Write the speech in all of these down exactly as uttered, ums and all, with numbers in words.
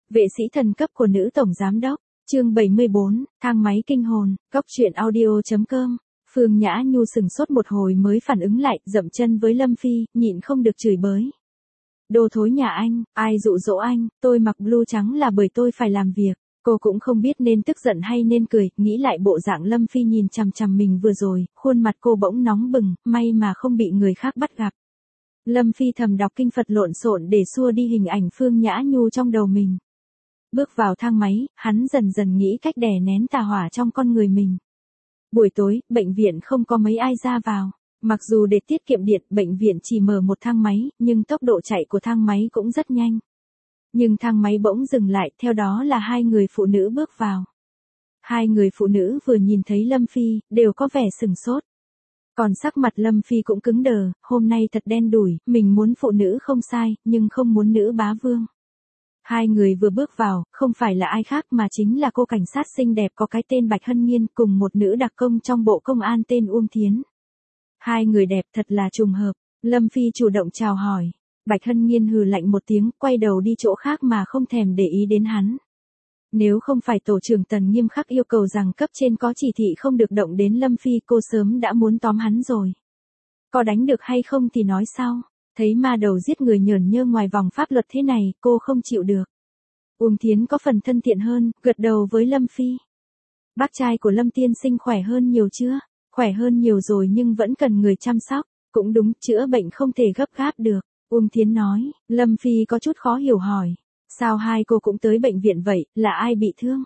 Vệ sĩ thần cấp của nữ tổng giám đốc, chương bảy mươi bốn, thang máy kinh hồn, góc truyện audio.com. Phương Nhã Nhu sừng sốt một hồi mới phản ứng lại, dậm chân với Lâm Phi, nhịn không được chửi bới. Đồ thối nhà anh, ai dụ dỗ anh, tôi mặc blue trắng là bởi tôi phải làm việc. Cô cũng không biết nên tức giận hay nên cười, nghĩ lại bộ dạng Lâm Phi nhìn chằm chằm mình vừa rồi, khuôn mặt cô bỗng nóng bừng, may mà không bị người khác bắt gặp. Lâm Phi thầm đọc kinh Phật lộn xộn để xua đi hình ảnh Phương Nhã Nhu trong đầu mình. Bước vào thang máy, hắn dần dần nghĩ cách đè nén tà hỏa trong con người mình. Buổi tối, bệnh viện không có mấy ai ra vào. Mặc dù để tiết kiệm điện, bệnh viện chỉ mở một thang máy, nhưng tốc độ chạy của thang máy cũng rất nhanh. Nhưng thang máy bỗng dừng lại, theo đó là hai người phụ nữ bước vào. Hai người phụ nữ vừa nhìn thấy Lâm Phi, đều có vẻ sừng sốt. Còn sắc mặt Lâm Phi cũng cứng đờ, hôm nay thật đen đủi, mình muốn phụ nữ không sai, nhưng không muốn nữ bá vương. Hai người vừa bước vào, không phải là ai khác mà chính là cô cảnh sát xinh đẹp có cái tên Bạch Hân Nhiên cùng một nữ đặc công trong bộ công an tên Uông Thiến. Hai người đẹp thật là trùng hợp, Lâm Phi chủ động chào hỏi. Bạch Hân Nhiên hừ lạnh một tiếng, quay đầu đi chỗ khác mà không thèm để ý đến hắn. Nếu không phải tổ trưởng Tần nghiêm khắc yêu cầu rằng cấp trên có chỉ thị không được động đến Lâm Phi, cô sớm đã muốn tóm hắn rồi. Có đánh được hay không thì nói sau. Thấy ma đầu giết người nhởn nhơ ngoài vòng pháp luật thế này, cô không chịu được. Uông Thiến có phần thân thiện hơn, gật đầu với Lâm Phi. Bác trai của Lâm tiên sinh khỏe hơn nhiều chưa? Khỏe hơn nhiều rồi nhưng vẫn cần người chăm sóc. Cũng đúng, chữa bệnh không thể gấp gáp được. Uông Thiến nói. Lâm Phi có chút khó hiểu hỏi. Sao hai cô cũng tới bệnh viện vậy, là ai bị thương?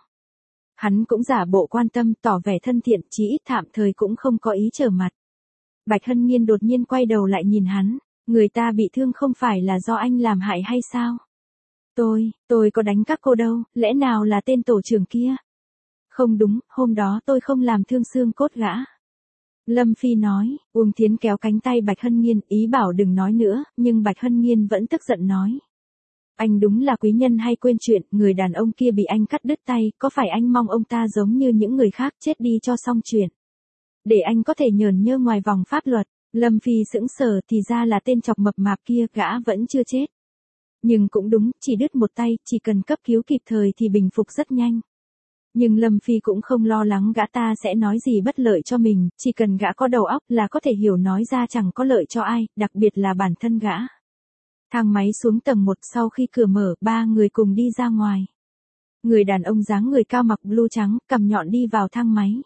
Hắn cũng giả bộ quan tâm, tỏ vẻ thân thiện, chỉ ít tạm thời cũng không có ý trở mặt. Bạch Hân Nhiên đột nhiên quay đầu lại nhìn hắn. Người ta bị thương không phải là do anh làm hại hay sao? Tôi, tôi có đánh các cô đâu, lẽ nào là tên tổ trưởng kia? Không đúng, hôm đó tôi không làm thương xương cốt gã. Lâm Phi nói. Uông Thiến kéo cánh tay Bạch Hân Nhiên, ý bảo đừng nói nữa, nhưng Bạch Hân Nhiên vẫn tức giận nói. Anh đúng là quý nhân hay quên chuyện, người đàn ông kia bị anh cắt đứt tay, có phải anh mong ông ta giống như những người khác chết đi cho xong chuyện? Để anh có thể nhởn nhơ ngoài vòng pháp luật. Lâm Phi sững sờ, thì ra là tên chọc mập mạp kia, gã vẫn chưa chết. Nhưng cũng đúng, chỉ đứt một tay, chỉ cần cấp cứu kịp thời thì bình phục rất nhanh. Nhưng Lâm Phi cũng không lo lắng gã ta sẽ nói gì bất lợi cho mình, chỉ cần gã có đầu óc là có thể hiểu nói ra chẳng có lợi cho ai, đặc biệt là bản thân gã. Thang máy xuống tầng một, sau khi cửa mở, ba người cùng đi ra ngoài. Người đàn ông dáng người cao mặc blue trắng, cằm nhọn đi vào thang máy.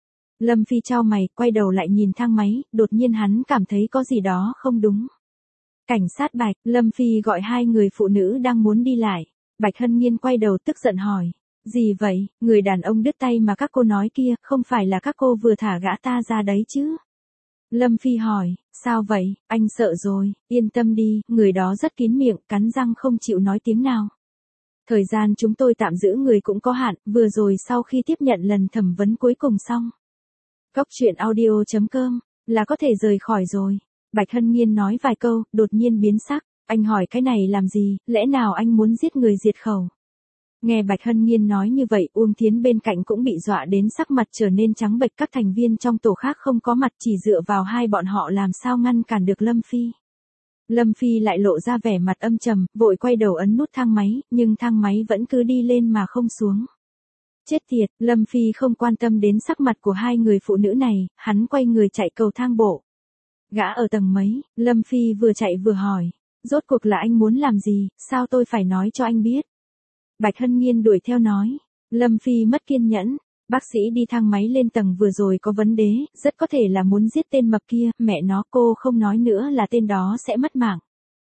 Lâm Phi chau mày, quay đầu lại nhìn thang máy, đột nhiên hắn cảm thấy có gì đó không đúng. Cảnh sát Bạch, Lâm Phi gọi hai người phụ nữ đang muốn đi lại. Bạch Hân Nhiên quay đầu tức giận hỏi. Gì vậy, người đàn ông đứt tay mà các cô nói kia, không phải là các cô vừa thả gã ta ra đấy chứ? Lâm Phi hỏi, sao vậy, anh sợ rồi, yên tâm đi, người đó rất kín miệng, cắn răng không chịu nói tiếng nào. Thời gian chúng tôi tạm giữ người cũng có hạn, vừa rồi sau khi tiếp nhận lần thẩm vấn cuối cùng xong. Góc truyện audio.com, là có thể rời khỏi rồi. Bạch Hân Nhiên nói vài câu, đột nhiên biến sắc. Anh hỏi cái này làm gì, lẽ nào anh muốn giết người diệt khẩu? Nghe Bạch Hân Nhiên nói như vậy, Uông Thiến bên cạnh cũng bị dọa đến sắc mặt trở nên trắng bệch, các thành viên trong tổ khác không có mặt, chỉ dựa vào hai bọn họ làm sao ngăn cản được Lâm Phi. Lâm Phi lại lộ ra vẻ mặt âm trầm, vội quay đầu ấn nút thang máy, nhưng thang máy vẫn cứ đi lên mà không xuống. Chết tiệt, Lâm Phi không quan tâm đến sắc mặt của hai người phụ nữ này, hắn quay người chạy cầu thang bộ. Gã ở tầng mấy, Lâm Phi vừa chạy vừa hỏi, rốt cuộc là anh muốn làm gì, sao tôi phải nói cho anh biết? Bạch Hân Nhiên đuổi theo nói, Lâm Phi mất kiên nhẫn, bác sĩ đi thang máy lên tầng vừa rồi có vấn đề, rất có thể là muốn giết tên mập kia, mẹ nó, cô không nói nữa là tên đó sẽ mất mạng.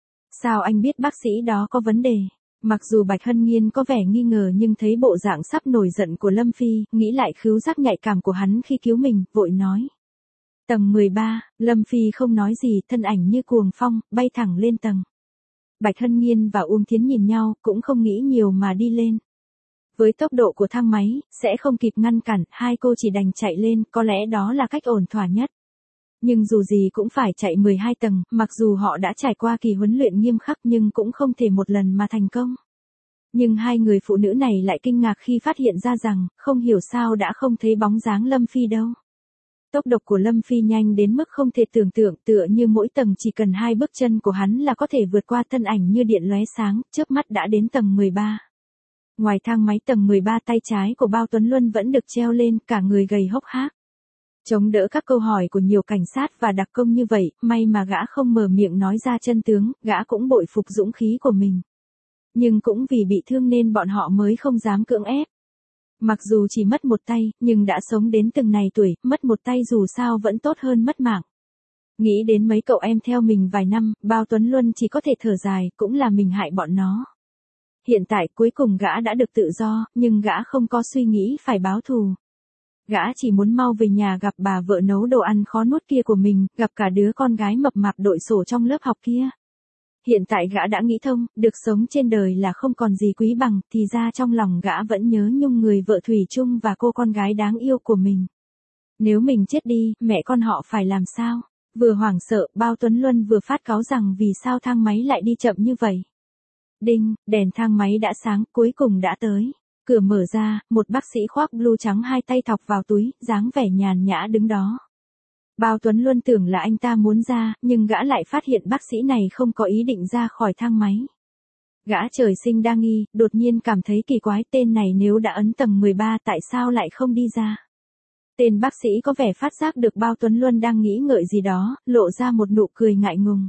Sao anh biết bác sĩ đó có vấn đề? Mặc dù Bạch Hân Nhiên có vẻ nghi ngờ nhưng thấy bộ dạng sắp nổi giận của Lâm Phi, nghĩ lại khứu giác nhạy cảm của hắn khi cứu mình, vội nói. Tầng mười ba, Lâm Phi không nói gì, thân ảnh như cuồng phong, bay thẳng lên tầng. Bạch Hân Nhiên và Uông Thiến nhìn nhau, cũng không nghĩ nhiều mà đi lên. Với tốc độ của thang máy, sẽ không kịp ngăn cản, hai cô chỉ đành chạy lên, có lẽ đó là cách ổn thỏa nhất. Nhưng dù gì cũng phải chạy mười hai tầng, mặc dù họ đã trải qua kỳ huấn luyện nghiêm khắc nhưng cũng không thể một lần mà thành công. Nhưng hai người phụ nữ này lại kinh ngạc khi phát hiện ra rằng, không hiểu sao đã không thấy bóng dáng Lâm Phi đâu. Tốc độ của Lâm Phi nhanh đến mức không thể tưởng tượng, tựa như mỗi tầng chỉ cần hai bước chân của hắn là có thể vượt qua, thân ảnh như điện lóe sáng, chớp mắt đã đến tầng mười ba. Ngoài thang máy tầng mười ba, tay trái của Bao Tuấn Luân vẫn được treo lên, cả người gầy hốc hác. Chống đỡ các câu hỏi của nhiều cảnh sát và đặc công như vậy, may mà gã không mở miệng nói ra chân tướng, gã cũng bội phục dũng khí của mình. Nhưng cũng vì bị thương nên bọn họ mới không dám cưỡng ép. Mặc dù chỉ mất một tay, nhưng đã sống đến từng này tuổi, mất một tay dù sao vẫn tốt hơn mất mạng. Nghĩ đến mấy cậu em theo mình vài năm, Bao Tuấn Luân chỉ có thể thở dài, cũng là mình hại bọn nó. Hiện tại cuối cùng gã đã được tự do, nhưng gã không có suy nghĩ phải báo thù. Gã chỉ muốn mau về nhà gặp bà vợ nấu đồ ăn khó nuốt kia của mình, gặp cả đứa con gái mập mạp đội sổ trong lớp học kia. Hiện tại gã đã nghĩ thông, được sống trên đời là không còn gì quý bằng, thì ra trong lòng gã vẫn nhớ nhung người vợ thủy chung và cô con gái đáng yêu của mình. Nếu mình chết đi, mẹ con họ phải làm sao? Vừa hoảng sợ, Bao Tuấn Luân vừa phát cáu rằng vì sao thang máy lại đi chậm như vậy. Đinh, đèn thang máy đã sáng, cuối cùng đã tới. Cửa mở ra, một bác sĩ khoác blue trắng hai tay thọc vào túi, dáng vẻ nhàn nhã đứng đó. Bao Tuấn Luân tưởng là anh ta muốn ra, nhưng gã lại phát hiện bác sĩ này không có ý định ra khỏi thang máy. Gã trời sinh đa nghi, đột nhiên cảm thấy kỳ quái, tên này nếu đã ấn tầng mười ba tại sao lại không đi ra. Tên bác sĩ có vẻ phát giác được Bao Tuấn Luân đang nghĩ ngợi gì đó, lộ ra một nụ cười ngại ngùng.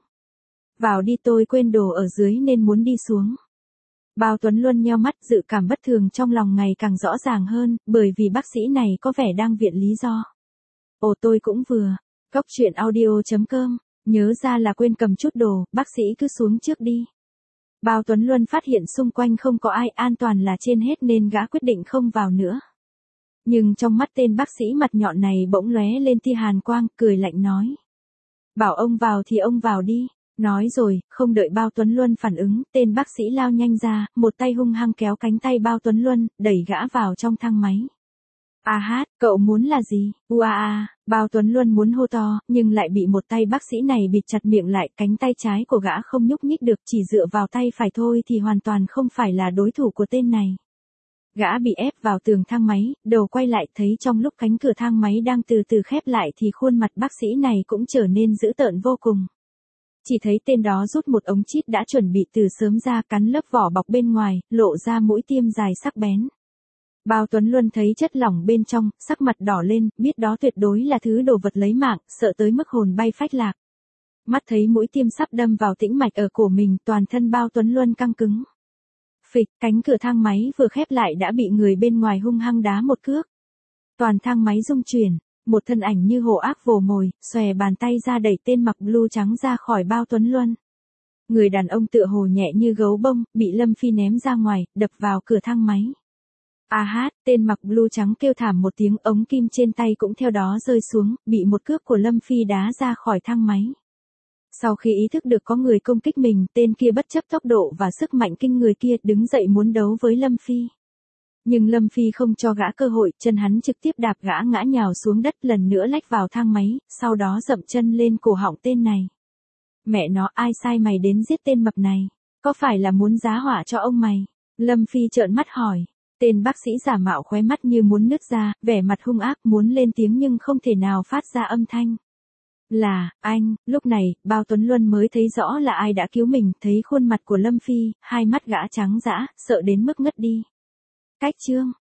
Vào đi, tôi quên đồ ở dưới nên muốn đi xuống. Bao Tuấn Luân nheo mắt, dự cảm bất thường trong lòng ngày càng rõ ràng hơn, bởi vì bác sĩ này có vẻ đang viện lý do. Ồ, tôi cũng vừa. Cóc truyện audio chấm com, nhớ ra là quên cầm chút đồ, bác sĩ cứ xuống trước đi. Bao Tuấn Luân phát hiện xung quanh không có ai, an toàn là trên hết nên gã quyết định không vào nữa. Nhưng trong mắt tên bác sĩ mặt nhọn này bỗng lóe lên tia hàn quang, cười lạnh nói. Bảo ông vào thì ông vào đi. Nói rồi, không đợi Bao Tuấn Luân phản ứng, tên bác sĩ lao nhanh ra, một tay hung hăng kéo cánh tay Bao Tuấn Luân, đẩy gã vào trong thang máy. A hát, cậu muốn là gì? Ua a, Bao Tuấn Luân muốn hô to, nhưng lại bị một tay bác sĩ này bịt chặt miệng lại, cánh tay trái của gã không nhúc nhích được, chỉ dựa vào tay phải thôi thì hoàn toàn không phải là đối thủ của tên này. Gã bị ép vào tường thang máy, đầu quay lại thấy trong lúc cánh cửa thang máy đang từ từ khép lại thì khuôn mặt bác sĩ này cũng trở nên dữ tợn vô cùng. Chỉ thấy tên đó rút một ống chít đã chuẩn bị từ sớm ra, cắn lớp vỏ bọc bên ngoài, lộ ra mũi tiêm dài sắc bén. Bao Tuấn Luân thấy chất lỏng bên trong, sắc mặt đỏ lên, biết đó tuyệt đối là thứ đồ vật lấy mạng, sợ tới mức hồn bay phách lạc. Mắt thấy mũi tiêm sắp đâm vào tĩnh mạch ở cổ mình, toàn thân Bao Tuấn Luân căng cứng. Phịch, cánh cửa thang máy vừa khép lại đã bị người bên ngoài hung hăng đá một cước. Toàn thang máy rung chuyển. Một thân ảnh như hổ ác vồ mồi, xòe bàn tay ra đẩy tên mặc blue trắng ra khỏi Bao Tuấn Luân. Người đàn ông tựa hồ nhẹ như gấu bông, bị Lâm Phi ném ra ngoài, đập vào cửa thang máy. A hát, tên mặc blue trắng kêu thảm một tiếng, ống kim trên tay cũng theo đó rơi xuống, bị một cước của Lâm Phi đá ra khỏi thang máy. Sau khi ý thức được có người công kích mình, tên kia bất chấp tốc độ và sức mạnh kinh người kia đứng dậy muốn đấu với Lâm Phi. Nhưng Lâm Phi không cho gã cơ hội, chân hắn trực tiếp đạp gã ngã nhào xuống đất, lần nữa lách vào thang máy, sau đó dậm chân lên cổ họng tên này. Mẹ nó, ai sai mày đến giết tên mập này? Có phải là muốn giá họa cho ông mày? Lâm Phi trợn mắt hỏi. Tên bác sĩ giả mạo khóe mắt như muốn nứt ra, vẻ mặt hung ác muốn lên tiếng nhưng không thể nào phát ra âm thanh. Là, anh, lúc này, Bao Tuấn Luân mới thấy rõ là ai đã cứu mình, thấy khuôn mặt của Lâm Phi, hai mắt gã trắng dã, sợ đến mức ngất đi. Cách chương.